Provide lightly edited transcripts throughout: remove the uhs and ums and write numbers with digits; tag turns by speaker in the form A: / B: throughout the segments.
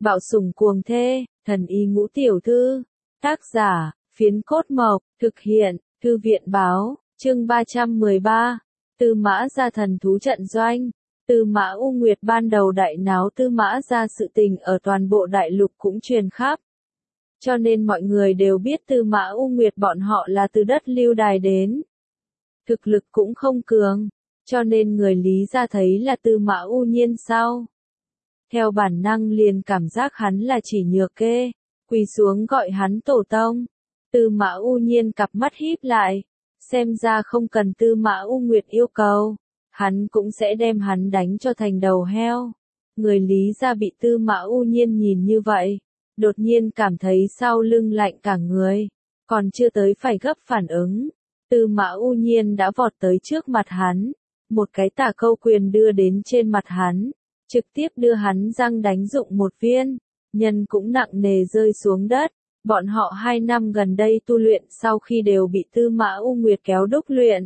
A: Bạo sủng cuồng thê, thần y ngũ tiểu thư. Tác giả, Phiến Cốt Mộc, thực hiện, Thư viện báo, chương 313. Tư Mã Gia thần thú trận doanh. Tư Mã U Nguyệt ban đầu đại náo Tư Mã Gia sự tình ở toàn bộ đại lục cũng truyền khắp. Cho nên mọi người đều biết Tư Mã U Nguyệt bọn họ là từ đất Lưu Đài đến. Thực lực cũng không cường, cho nên người Lý Gia thấy là Tư Mã U Nhiên sau. Theo bản năng liền cảm giác hắn là chỉ nhược kê, quỳ xuống gọi hắn tổ tông. Tư Mã U Nhiên cặp mắt híp lại, xem ra không cần Tư Mã U Nguyệt yêu cầu, hắn cũng sẽ đem hắn đánh cho thành đầu heo. Người Lý Gia bị Tư Mã U Nhiên nhìn như vậy, đột nhiên cảm thấy sau lưng lạnh cả người, còn chưa tới phải gấp phản ứng. Tư Mã U Nhiên đã vọt tới trước mặt hắn, một cái tả câu quyền đưa đến trên mặt hắn, trực tiếp đưa hắn răng đánh dụng một viên, nhân cũng nặng nề rơi xuống đất. Bọn họ 2 năm gần đây tu luyện sau khi đều bị Tư Mã U Nguyệt kéo đúc luyện.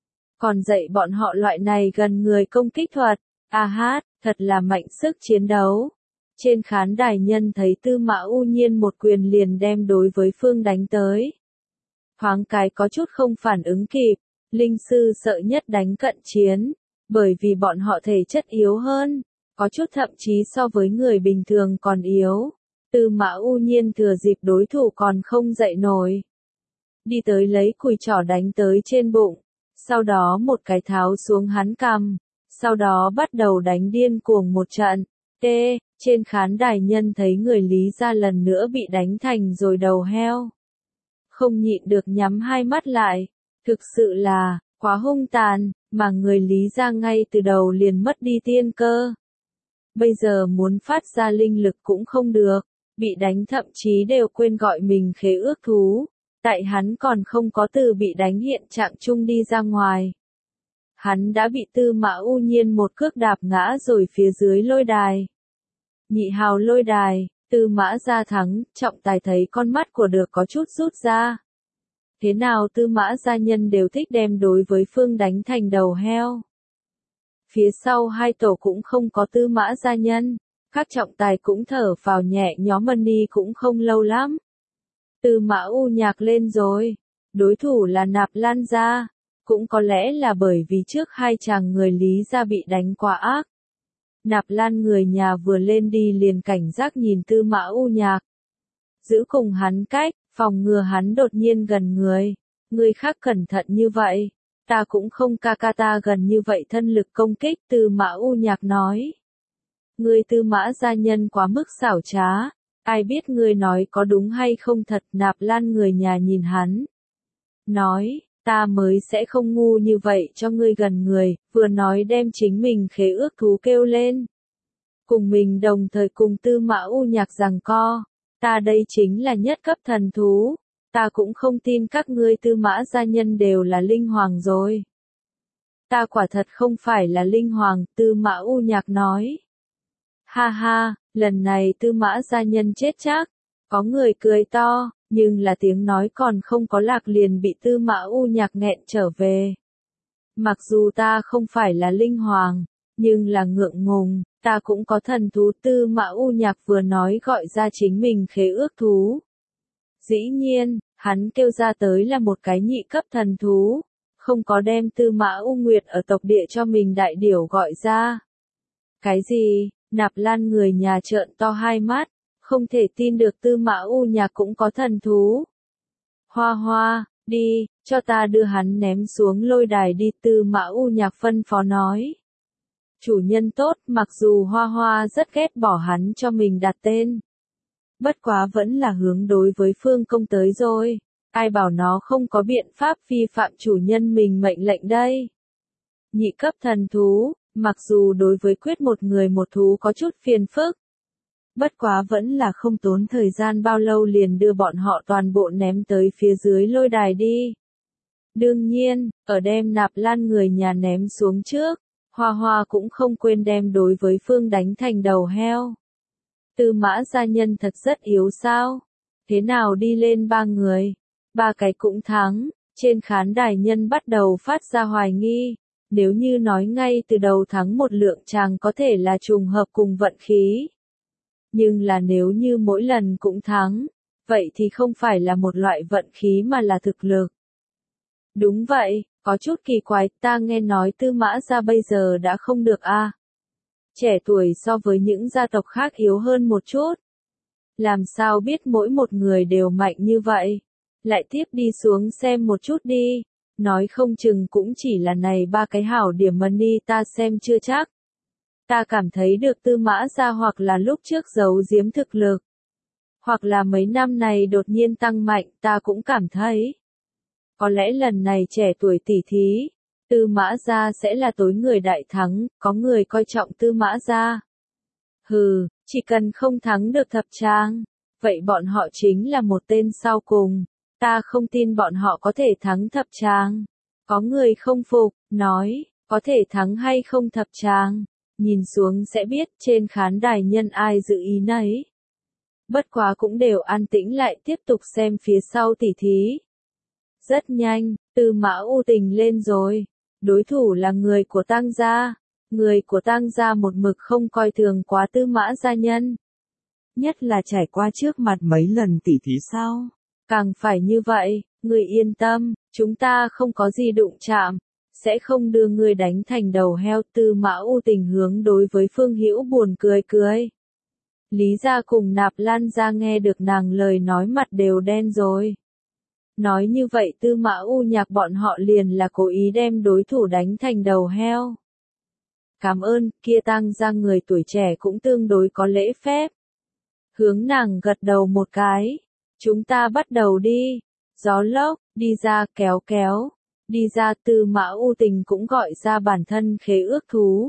A: Còn dạy bọn họ loại này gần người công kích thuật, thật là mạnh sức chiến đấu. Trên khán đài nhân thấy Tư Mã U Nhiên một quyền liền đem đối với phương đánh tới. Thoáng cái có chút không phản ứng kịp, linh sư sợ nhất đánh cận chiến, bởi vì bọn họ thể chất yếu hơn, có chút thậm chí so với người bình thường còn yếu. Tư Mã U Nhiên thừa dịp đối thủ còn không dậy nổi, đi tới lấy cùi trỏ đánh tới trên bụng, sau đó một cái tháo xuống hắn cằm, sau đó bắt đầu đánh điên cuồng một trận. Trên khán đài nhân thấy người Lý Gia lần nữa bị đánh thành rồi đầu heo. Không nhịn được nhắm hai mắt lại, thực sự là, quá hung tàn, mà người Lý Gia ngay từ đầu liền mất đi tiên cơ. Bây giờ muốn phát ra linh lực cũng không được, bị đánh thậm chí đều quên gọi mình khế ước thú, tại hắn còn không có từ bị đánh hiện trạng chung đi ra ngoài. Hắn đã bị Tư Mã U Nhiên một cước đạp ngã rồi phía dưới lôi đài. Nhị hào lôi đài, Tư Mã Gia thắng, trọng tài thấy con mắt của được có chút rút ra. Thế nào Tư Mã Gia nhân đều thích đem đối với phương đánh thành đầu heo. Phía sau hai tổ cũng không có Tư Mã Gia nhân, các trọng tài cũng thở phào nhẹ nhõm, Mani cũng không lâu lắm. Tư Mã U Nhạc lên rồi, đối thủ là Nạp Lan Gia, cũng có lẽ là bởi vì trước hai chàng người Lý Gia bị đánh quá ác. Nạp Lan người nhà vừa lên đi liền cảnh giác nhìn Tư Mã U Nhạc. Giữ cùng hắn cách, phòng ngừa hắn đột nhiên gần người. Người khác cẩn thận như vậy, ta cũng không ta gần như vậy thân lực công kích, Tư Mã U Nhạc nói. Người Tư Mã Gia nhân quá mức xảo trá, ai biết người nói có đúng hay không thật. Nạp Lan người nhà nhìn hắn, nói, ta mới sẽ không ngu như vậy cho ngươi gần người, vừa nói đem chính mình khế ước thú kêu lên. Cùng mình đồng thời cùng Tư Mã U Nhạc giằng co, ta đây chính là nhất cấp thần thú, ta cũng không tin các ngươi Tư Mã Gia nhân đều là linh hoàng rồi. Ta quả thật không phải là linh hoàng, Tư Mã U Nhạc nói. Ha ha, lần này Tư Mã Gia nhân chết chắc, có người cười to. Nhưng là tiếng nói còn không có lạc liền bị Tư Mã U Nhạc nghẹn trở về. Mặc dù ta không phải là linh hoàng, nhưng là ngượng ngùng, ta cũng có thần thú. Tư Mã U Nhạc vừa nói gọi ra chính mình khế ước thú. Dĩ nhiên, hắn kêu ra tới là một cái nhị cấp thần thú, không có đem Tư Mã U Nguyệt ở tộc địa cho mình đại điểu gọi ra. Cái gì? Nạp Lan người nhà trợn to hai mắt. Không thể tin được Tư Mã U Nhạc cũng có thần thú. Hoa Hoa, đi, cho ta đưa hắn ném xuống lôi đài đi, Tư Mã U Nhạc phân phó nói. Chủ nhân tốt, mặc dù Hoa Hoa rất ghét bỏ hắn cho mình đặt tên. Bất quá vẫn là hướng đối với phương công tới rồi, ai bảo nó không có biện pháp vi phạm chủ nhân mình mệnh lệnh đây. Nhị cấp thần thú, mặc dù đối với quyết một người một thú có chút phiền phức. Bất quá vẫn là không tốn thời gian bao lâu liền đưa bọn họ toàn bộ ném tới phía dưới lôi đài đi. Đương nhiên, ở đem Nạp Lan người nhà ném xuống trước, Hoa Hoa cũng không quên đem đối với phương đánh thành đầu heo. Tư Mã Gia nhân thật rất yếu sao? Thế nào đi lên 3 người? 3 cái cũng thắng, trên khán đài nhân bắt đầu phát ra hoài nghi. Nếu như nói ngay từ đầu thắng một lượng chàng có thể là trùng hợp cùng vận khí. Nhưng là nếu như mỗi lần cũng thắng, vậy thì không phải là một loại vận khí mà là thực lực. Đúng vậy, có chút kỳ quái, ta nghe nói Tư Mã gia bây giờ đã không được a. Trẻ tuổi so với những gia tộc khác yếu hơn một chút. Làm sao biết mỗi một người đều mạnh như vậy? Lại tiếp đi xuống xem một chút đi. Nói không chừng cũng chỉ là này ba cái hảo điểm money ta xem chưa chắc. Ta cảm thấy được Tư Mã gia hoặc là lúc trước giấu giếm thực lực. Hoặc là mấy năm này đột nhiên tăng mạnh ta cũng cảm thấy. Có lẽ lần này trẻ tuổi tỷ thí, Tư Mã gia sẽ là tối người đại thắng, có người coi trọng Tư Mã gia. Hừ, chỉ cần không thắng được thập trang, vậy bọn họ chính là một tên sau cùng, ta không tin bọn họ có thể thắng thập trang. Có người không phục, nói, có thể thắng hay không thập trang, nhìn xuống sẽ biết trên khán đài nhân ai dự ý nấy. Bất quá cũng đều an tĩnh lại tiếp tục xem phía sau tỷ thí. Rất nhanh, Tư Mã U Tình lên rồi. Đối thủ là người của Tang gia. Người của Tang gia một mực không coi thường quá Tư Mã gia nhân. Nhất là trải qua trước mặt mấy lần tỷ thí sau. Càng phải như vậy, người yên tâm, chúng ta không có gì đụng chạm. Sẽ không đưa người đánh thành đầu heo. Tư Mã U Tình hướng đối với Phương Hữu buồn cười cười. Lý gia cùng Nạp Lan gia nghe được nàng lời nói mặt đều đen rồi. Nói như vậy Tư Mã U Nhạc bọn họ liền là cố ý đem đối thủ đánh thành đầu heo. Cảm ơn, kia Tang gia người tuổi trẻ cũng tương đối có lễ phép. Hướng nàng gật đầu một cái. Chúng ta bắt đầu đi. Gió lốc, đi ra kéo kéo. Đi ra Tư Mã U Tình cũng gọi ra bản thân khế ước thú.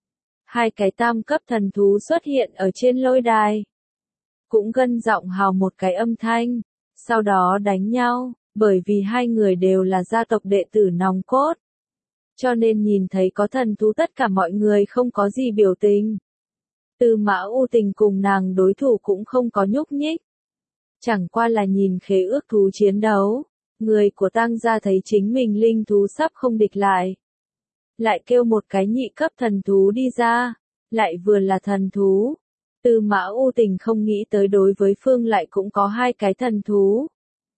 A: Hai cái tam cấp thần thú xuất hiện ở trên lôi đài. Cũng gân giọng hào một cái âm thanh. Sau đó đánh nhau, bởi vì hai người đều là gia tộc đệ tử nòng cốt. Cho nên nhìn thấy có thần thú tất cả mọi người không có gì biểu tình. Tư Mã U Tình cùng nàng đối thủ cũng không có nhúc nhích. Chẳng qua là nhìn khế ước thú chiến đấu. Người của Tang gia thấy chính mình linh thú sắp không địch lại. Lại kêu một cái nhị cấp thần thú đi ra. Lại vừa là thần thú. Tư Mã U Tình không nghĩ tới đối với phương lại cũng có hai cái thần thú.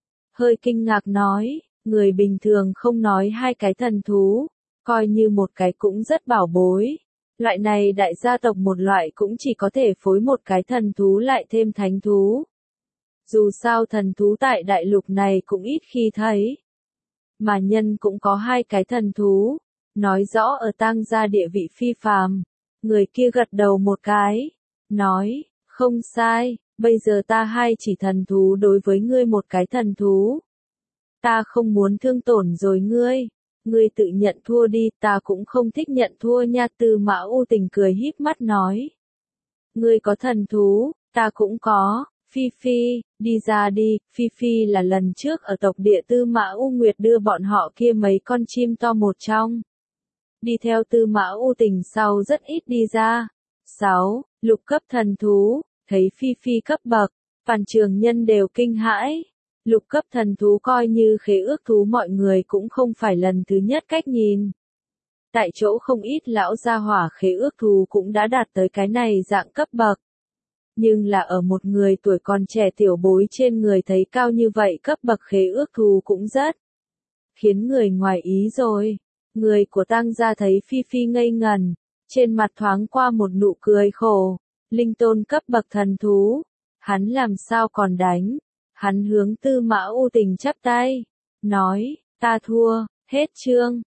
A: Hơi kinh ngạc nói, người bình thường không nói hai cái thần thú, coi như một cái cũng rất bảo bối. Loại này đại gia tộc một loại cũng chỉ có thể phối một cái thần thú lại thêm thánh thú. Dù sao thần thú tại đại lục này cũng ít khi thấy. Mà nhân cũng có hai cái thần thú, nói rõ ở Tang gia địa vị phi phàm. Người kia gật đầu một cái. Nói, không sai, bây giờ ta hai chỉ thần thú đối với ngươi một cái thần thú. Ta không muốn thương tổn rồi ngươi tự nhận thua đi, ta cũng không thích nhận thua nha. Tư Mã U Tình cười híp mắt nói. Ngươi có thần thú, ta cũng có, Phi Phi, đi ra đi. Phi Phi là lần trước ở tộc địa Tư Mã U Nguyệt đưa bọn họ kia mấy con chim to một trong. Đi theo Tư Mã U Tình sau rất ít đi ra. 6. Lục cấp thần thú, thấy Phi Phi cấp bậc, toàn trường nhân đều kinh hãi. Lục cấp thần thú coi như khế ước thú mọi người cũng không phải lần thứ nhất cách nhìn. Tại chỗ không ít lão gia hỏa khế ước thú cũng đã đạt tới cái này dạng cấp bậc. Nhưng là ở một người tuổi còn trẻ tiểu bối trên người thấy cao như vậy cấp bậc khế ước thú cũng rất khiến người ngoài ý rồi. Người của Tang gia thấy Phi Phi ngây ngần, trên mặt thoáng qua một nụ cười khổ. Linh tôn cấp bậc thần thú, hắn làm sao còn đánh? Hắn hướng Tư Mã U Tình chắp tay, nói, ta thua, hết chương.